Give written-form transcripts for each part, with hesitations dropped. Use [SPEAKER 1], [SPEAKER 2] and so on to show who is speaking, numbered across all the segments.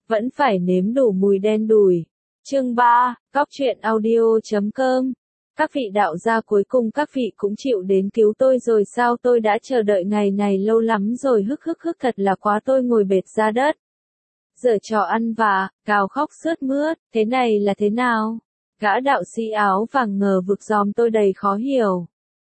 [SPEAKER 1] vẫn phải nếm đủ mùi đen đủi. Chương 3, Cóc truyện audio.com. Các vị đạo gia, cuối cùng các vị cũng chịu đến cứu tôi rồi sao? Tôi đã chờ đợi ngày này lâu lắm rồi, thật là quá, tôi ngồi bệt ra đất. Giờ trò ăn vạ, gào khóc sướt mướt, thế này là thế nào? Gã đạo sĩ áo vàng ngờ vực dòm tôi đầy khó hiểu.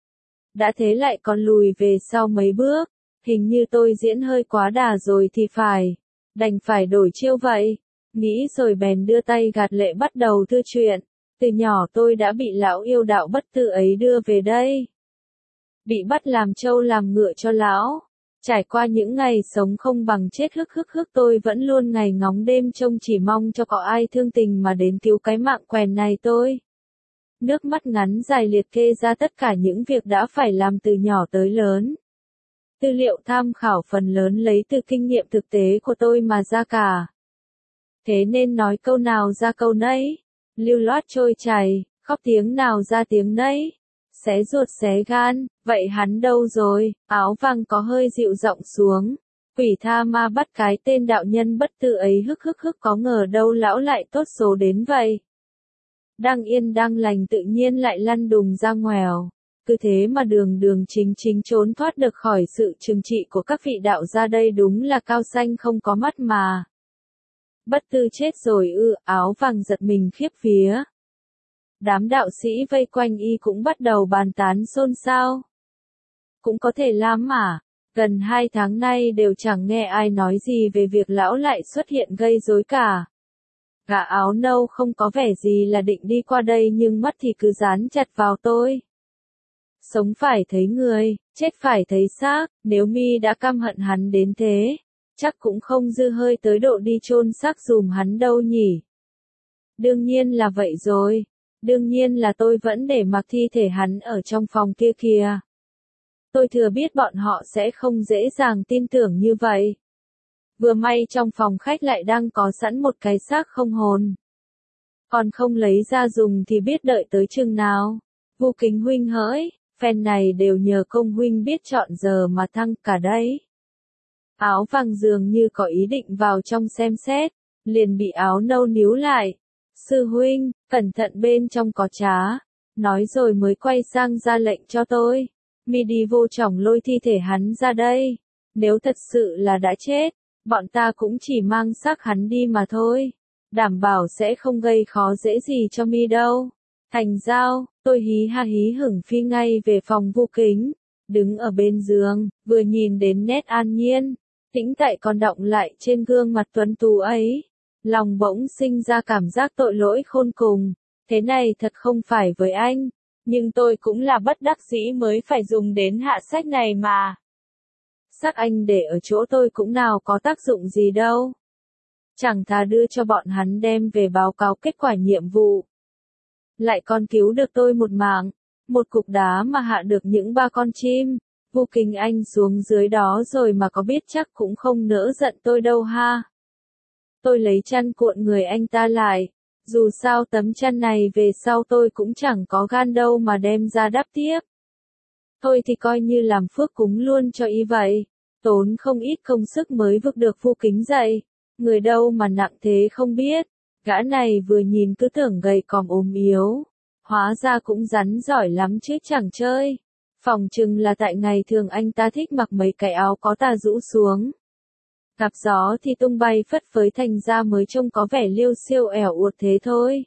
[SPEAKER 1] Đã thế lại còn lùi về sau mấy bước, hình như tôi diễn hơi quá đà rồi thì phải, đành phải đổi chiêu vậy. Nghĩ rồi bèn đưa tay gạt lệ bắt đầu thư chuyện. Từ nhỏ tôi đã bị lão yêu đạo bất tử ấy đưa về đây. Bị bắt làm trâu làm ngựa cho lão. Trải qua những ngày sống không bằng chết, tôi vẫn luôn ngày ngóng đêm trông, chỉ mong cho có ai thương tình mà đến cứu cái mạng quèn này tôi. Nước mắt ngắn dài liệt kê ra tất cả những việc đã phải làm từ nhỏ tới lớn. Tư liệu tham khảo phần lớn lấy từ kinh nghiệm thực tế của tôi mà ra cả. Thế nên nói câu nào ra câu nấy, lưu loát trôi chảy, khóc tiếng nào ra tiếng nấy, xé ruột xé gan. Vậy hắn đâu rồi? Áo vàng có hơi dịu giọng xuống. Quỷ tha ma bắt cái tên đạo nhân bất tử ấy, có ngờ đâu lão lại tốt số đến vậy. Đang yên đang lành tự nhiên lại lăn đùng ra ngoèo. Cứ thế mà đường chính trốn thoát được khỏi sự trừng trị của các vị đạo gia, đây đúng là cao xanh không có mắt mà. Bất tử chết rồi ư? Áo vàng giật mình khiếp vía. Đám đạo sĩ vây quanh y cũng bắt đầu bàn tán xôn xao. Cũng có thể lắm mà, gần 2 tháng nay đều chẳng nghe ai nói gì về việc lão lại xuất hiện gây rối cả. Gã áo nâu không có vẻ gì là định đi qua đây, nhưng mắt thì cứ dán chặt vào tôi. Sống phải thấy người, chết phải thấy xác, nếu mi đã căm hận hắn đến thế, chắc cũng không dư hơi tới độ đi chôn xác dùm hắn đâu nhỉ. Đương nhiên là vậy rồi, đương nhiên là tôi vẫn để mặc thi thể hắn ở trong phòng kia kìa. Tôi thừa biết bọn họ sẽ không dễ dàng tin tưởng như vậy. Vừa may trong phòng khách lại đang có sẵn một cái xác không hồn. Còn không lấy ra dùng thì biết đợi tới chừng nào. Vu Kính huynh hỡi, phen này đều nhờ công huynh biết chọn giờ mà thăng cả đấy. Áo vàng dường như có ý định vào trong xem xét, liền bị áo nâu níu lại. Sư huynh, cẩn thận bên trong có trá. Nói rồi mới quay sang ra lệnh cho tôi. Mi đi vô chổng lôi thi thể hắn ra đây. Nếu thật sự là đã chết, bọn ta cũng chỉ mang xác hắn đi mà thôi. Đảm bảo sẽ không gây khó dễ gì cho mi đâu. Thành giao, tôi hí ha hí hửng phi ngay về phòng Vu Kính. Đứng ở bên giường, vừa nhìn đến nét an nhiên, tĩnh tại còn đọng lại trên gương mặt tuấn tú ấy. Lòng bỗng sinh ra cảm giác tội lỗi khôn cùng. Thế này thật không phải với anh. Nhưng tôi cũng là bất đắc dĩ mới phải dùng đến hạ sách này mà. Xác anh để ở chỗ tôi cũng nào có tác dụng gì đâu. Chẳng thà đưa cho bọn hắn đem về báo cáo kết quả nhiệm vụ. Lại còn cứu được tôi một mạng, một cục đá mà hạ được những 3 con chim. Vu Kính anh xuống dưới đó rồi mà có biết chắc cũng không nỡ giận tôi đâu ha. Tôi lấy chăn cuộn người anh ta lại. Dù sao tấm chăn này về sau tôi cũng chẳng có gan đâu mà đem ra đắp tiếp. Thôi thì coi như làm phước cúng luôn cho y vậy. Tốn không ít công sức mới vực được Vu Kính dậy. Người đâu mà nặng thế không biết. Gã này vừa nhìn cứ tưởng gầy còm ốm yếu. Hóa ra cũng rắn giỏi lắm chứ chẳng chơi. Phòng chừng là tại ngày thường anh ta thích mặc mấy cái áo có tà rũ xuống. Gặp gió thì tung bay phất phới, thành ra mới trông có vẻ liêu xiêu ẻo uột thế thôi.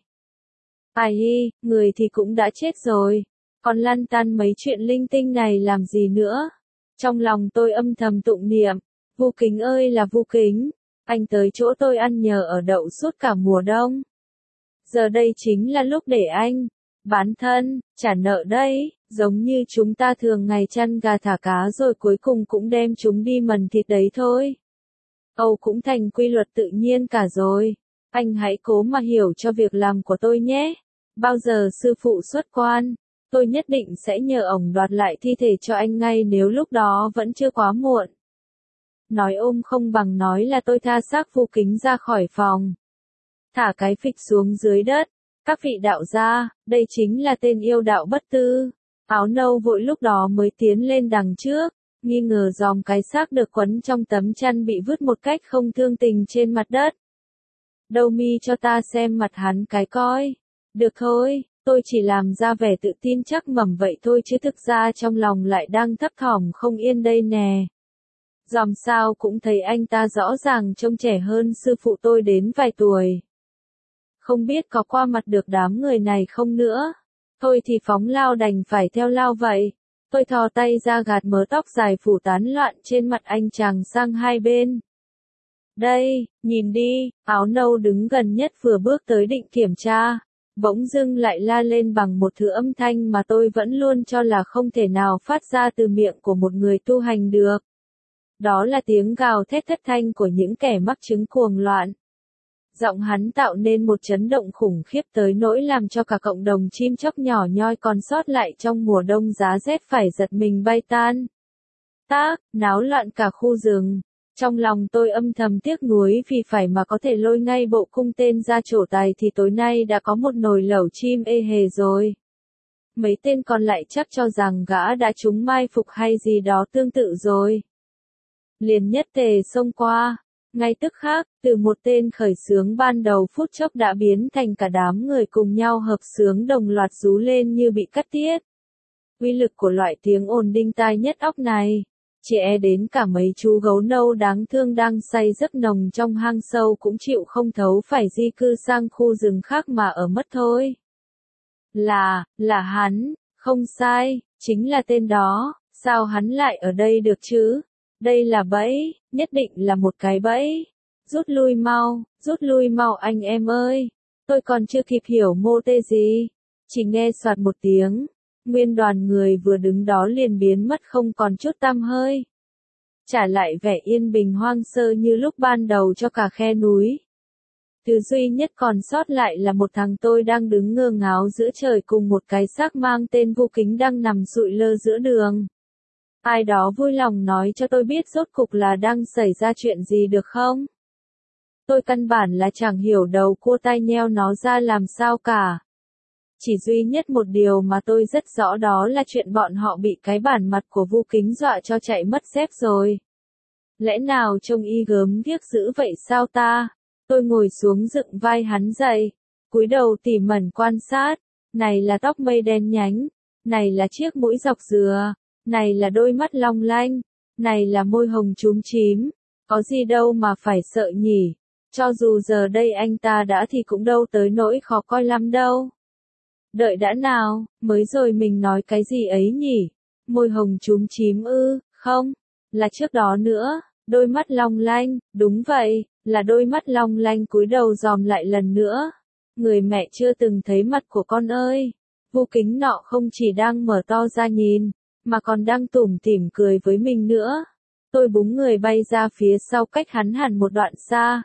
[SPEAKER 1] Ai hi, người thì cũng đã chết rồi. Còn lăn tăn mấy chuyện linh tinh này làm gì nữa? Trong lòng tôi âm thầm tụng niệm. Vu Kính ơi là Vu Kính. Anh tới chỗ tôi ăn nhờ ở đậu suốt cả mùa đông. Giờ đây chính là lúc để anh bán thân, trả nợ đấy. Giống như chúng ta thường ngày chăn gà thả cá rồi cuối cùng cũng đem chúng đi mần thịt đấy thôi. Âu cũng thành quy luật tự nhiên cả rồi. Anh hãy cố mà hiểu cho việc làm của tôi nhé. Bao giờ sư phụ xuất quan, tôi nhất định sẽ nhờ ổng đoạt lại thi thể cho anh ngay nếu lúc đó vẫn chưa quá muộn. Nói ôm không bằng nói là tôi tha xác Vu Kính ra khỏi phòng. Thả cái phịch xuống dưới đất. Các vị đạo gia, đây chính là tên yêu đạo bất tư. Áo nâu vội lúc đó mới tiến lên đằng trước. Nghi ngờ dòm cái xác được quấn trong tấm chăn bị vứt một cách không thương tình trên mặt đất. Đâu mi cho ta xem mặt hắn cái coi. Được thôi, tôi chỉ làm ra vẻ tự tin chắc mẩm vậy thôi chứ thực ra trong lòng lại đang thấp thỏm không yên đây nè. Dòm sao cũng thấy anh ta rõ ràng trông trẻ hơn sư phụ tôi đến vài tuổi. Không biết có qua mặt được đám người này không nữa. Thôi thì phóng lao đành phải theo lao vậy. Tôi thò tay ra gạt mớ tóc dài phủ tán loạn trên mặt anh chàng sang hai bên. Đây, nhìn đi, áo nâu đứng gần nhất vừa bước tới định kiểm tra. Bỗng dưng lại la lên bằng một thứ âm thanh mà tôi vẫn luôn cho là không thể nào phát ra từ miệng của một người tu hành được. Đó là tiếng gào thét thất thanh của những kẻ mắc chứng cuồng loạn. Giọng hắn tạo nên một chấn động khủng khiếp tới nỗi làm cho cả cộng đồng chim chóc nhỏ nhoi còn sót lại trong mùa đông giá rét phải giật mình bay tan. Náo loạn cả khu rừng. Trong lòng tôi âm thầm tiếc nuối vì phải mà có thể lôi ngay bộ cung tên ra trổ tài thì tối nay đã có một nồi lẩu chim ê hề rồi. Mấy tên còn lại chắc cho rằng gã đã trúng mai phục hay gì đó tương tự rồi. Liền nhất tề xông qua. Ngay tức khắc, từ một tên khởi xướng ban đầu phút chốc đã biến thành cả đám người cùng nhau hợp xướng đồng loạt rú lên như bị cắt tiết. Uy lực của loại tiếng ồn đinh tai nhất óc này, chỉ e đến cả mấy chú gấu nâu đáng thương đang say giấc nồng trong hang sâu cũng chịu không thấu phải di cư sang khu rừng khác mà ở mất thôi. Là hắn, không sai, chính là tên đó, sao hắn lại ở đây được chứ? Đây là bẫy, nhất định là một cái bẫy. Rút lui mau anh em ơi. Tôi còn chưa kịp hiểu mô tê gì. Chỉ nghe soạt một tiếng. Nguyên đoàn người vừa đứng đó liền biến mất không còn chút tăm hơi. Trả lại vẻ yên bình hoang sơ như lúc ban đầu cho cả khe núi. Thứ duy nhất còn sót lại là một thằng tôi đang đứng ngơ ngáo giữa trời cùng một cái xác mang tên Vô Kính đang nằm sụi lơ giữa đường. Ai đó vui lòng nói cho tôi biết rốt cục là đang xảy ra chuyện gì được không? Tôi căn bản là chẳng hiểu đầu cua tai nheo nó ra làm sao cả. Chỉ duy nhất một điều mà tôi rất rõ đó là chuyện bọn họ bị cái bản mặt của Vô Kính dọa cho chạy mất dép rồi. Lẽ nào trông y gớm ghiếc dữ vậy sao ta? Tôi ngồi xuống dựng vai hắn dậy, cúi đầu tỉ mẩn quan sát. Này là tóc mây đen nhánh, này là chiếc mũi dọc dừa. Này là đôi mắt long lanh, này là môi hồng chúm chím, có gì đâu mà phải sợ nhỉ, cho dù giờ đây anh ta đã thì cũng đâu tới nỗi khó coi lắm đâu. Đợi đã nào, mới rồi mình nói cái gì ấy nhỉ, môi hồng chúm chím ư, không, là trước đó nữa, đôi mắt long lanh, đúng vậy, là đôi mắt long lanh cúi đầu dòm lại lần nữa. Người mẹ chưa từng thấy mặt của con ơi, Vô Kính nọ không chỉ đang mở to ra nhìn, mà còn đang tủm tỉm cười với mình nữa. Tôi búng người bay ra phía sau cách hắn hẳn một đoạn xa.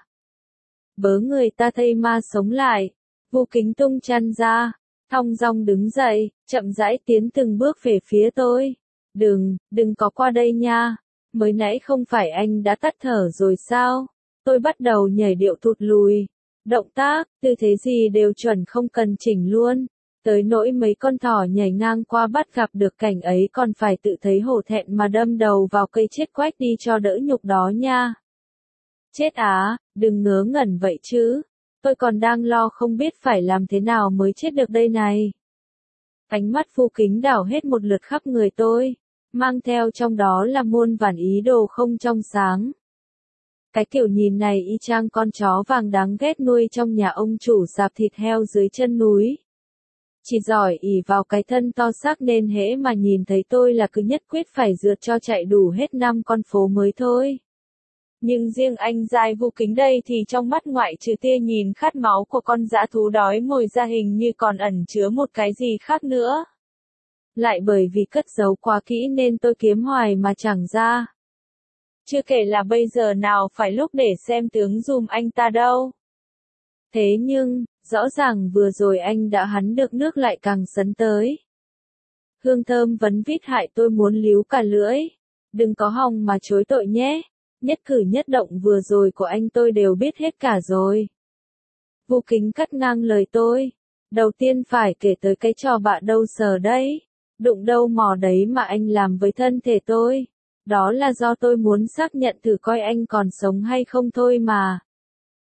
[SPEAKER 1] Bớ người ta thây ma sống lại. Vô Kính tung chăn ra, thong dong đứng dậy, chậm rãi tiến từng bước về phía tôi. Đừng có qua đây nha. Mới nãy không phải anh đã tắt thở rồi sao? Tôi bắt đầu nhảy điệu thụt lùi. Động tác, tư thế gì đều chuẩn không cần chỉnh luôn. Tới nỗi mấy con thỏ nhảy ngang qua bắt gặp được cảnh ấy còn phải tự thấy hổ thẹn mà đâm đầu vào cây chết quách đi cho đỡ nhục đó nha. Chết á, đừng ngớ ngẩn vậy chứ. Tôi còn đang lo không biết phải làm thế nào mới chết được đây này. Ánh mắt Vô Kính đảo hết một lượt khắp người tôi, mang theo trong đó là muôn vàn ý đồ không trong sáng. Cái kiểu nhìn này y chang con chó vàng đáng ghét nuôi trong nhà ông chủ sạp thịt heo dưới chân núi. Chỉ giỏi ỷ vào cái thân to xác nên hễ mà nhìn thấy tôi là cứ nhất quyết phải rượt cho chạy đủ hết 5 con phố mới thôi. Nhưng riêng anh giai Vô Kính đây thì trong mắt ngoại trừ tia nhìn khát máu của con dã thú đói ngồi ra hình như còn ẩn chứa một cái gì khác nữa. Lại bởi vì cất giấu quá kỹ nên tôi kiếm hoài mà chẳng ra. Chưa kể là bây giờ nào phải lúc để xem tướng dùm anh ta đâu. Thế nhưng, rõ ràng vừa rồi anh đã hắn được nước lại càng sấn tới. Hương thơm vấn vít hại tôi muốn líu cả lưỡi. Đừng có hòng mà chối tội nhé. Nhất cử nhất động vừa rồi của anh tôi đều biết hết cả rồi. Vô Kính cắt ngang lời tôi. Đầu tiên phải kể tới cái trò bạ đâu sờ đấy. Đụng đâu mò đấy mà anh làm với thân thể tôi. Đó là do tôi muốn xác nhận thử coi anh còn sống hay không thôi mà.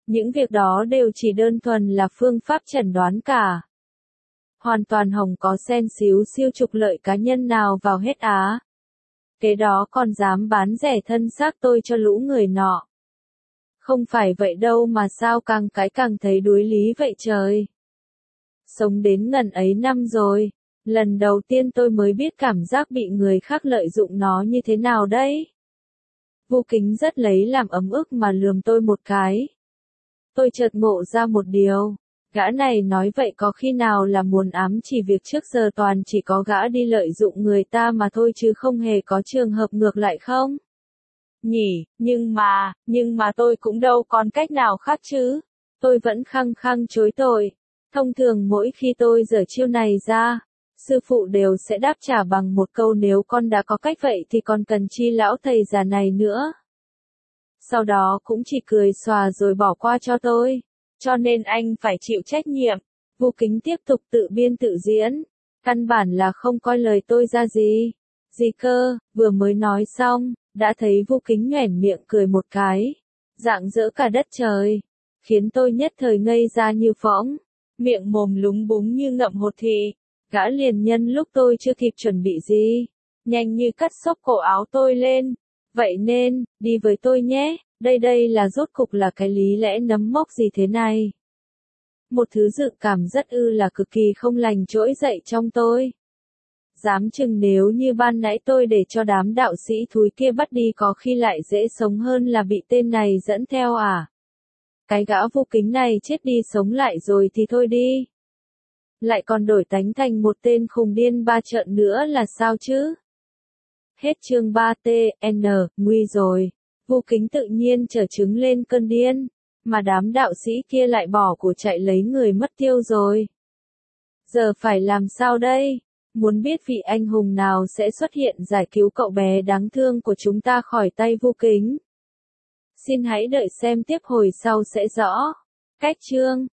[SPEAKER 1] Những việc đó đều chỉ đơn thuần là phương pháp chẩn đoán cả. Hoàn toàn không có xen xíu siêu trục lợi cá nhân nào vào hết á. Kế đó còn dám bán rẻ thân xác tôi cho lũ người nọ. Không phải vậy đâu mà sao càng cái càng thấy đuối lý vậy trời. Sống đến ngần ấy năm rồi, lần đầu tiên tôi mới biết cảm giác bị người khác lợi dụng nó như thế nào đấy. Vu Kính rất lấy làm ấm ức mà lườm tôi một cái. Tôi chợt ngộ ra một điều. Gã này nói vậy có khi nào là muốn ám chỉ việc trước giờ toàn chỉ có gã đi lợi dụng người ta mà thôi chứ không hề có trường hợp ngược lại không? Nhỉ, nhưng mà tôi cũng đâu còn cách nào khác chứ. Tôi vẫn khăng khăng chối tội. Thông thường mỗi khi tôi giở chiêu này ra, sư phụ đều sẽ đáp trả bằng một câu nếu con đã có cách vậy thì còn cần chi lão thầy già này nữa. Sau đó cũng chỉ cười xòa rồi bỏ qua cho tôi. Cho nên anh phải chịu trách nhiệm. Vu Kính tiếp tục tự biên tự diễn. Căn bản là không coi lời tôi ra gì. Gì cơ, vừa mới nói xong, đã thấy Vu Kính nhoẻn miệng cười một cái. Rạng rỡ cả đất trời. Khiến tôi nhất thời ngây ra như phỗng. Miệng mồm lúng búng như ngậm hột thị. Gã liền nhân lúc tôi chưa kịp chuẩn bị gì. Nhanh như cắt xốc cổ áo tôi lên. Vậy nên, đi với tôi nhé. Đây là rốt cục là cái lý lẽ nấm mốc gì thế này? Một thứ dự cảm rất là cực kỳ không lành trỗi dậy trong tôi. Dám chừng nếu như ban nãy tôi để cho đám đạo sĩ thúi kia bắt đi có khi lại dễ sống hơn là bị tên này dẫn theo à? Cái gã Vu Kính này chết đi sống lại rồi thì thôi đi. Lại còn đổi tánh thành một tên khùng điên ba trợn nữa là sao chứ? Hết chương 3TN, nguy rồi. Vu Kính tự nhiên trở trứng lên cơn điên, mà đám đạo sĩ kia lại bỏ của chạy lấy người mất tiêu rồi. Giờ phải làm sao đây? Muốn biết vị anh hùng nào sẽ xuất hiện giải cứu cậu bé đáng thương của chúng ta khỏi tay Vu Kính? Xin hãy đợi xem tiếp hồi sau sẽ rõ. Cách chương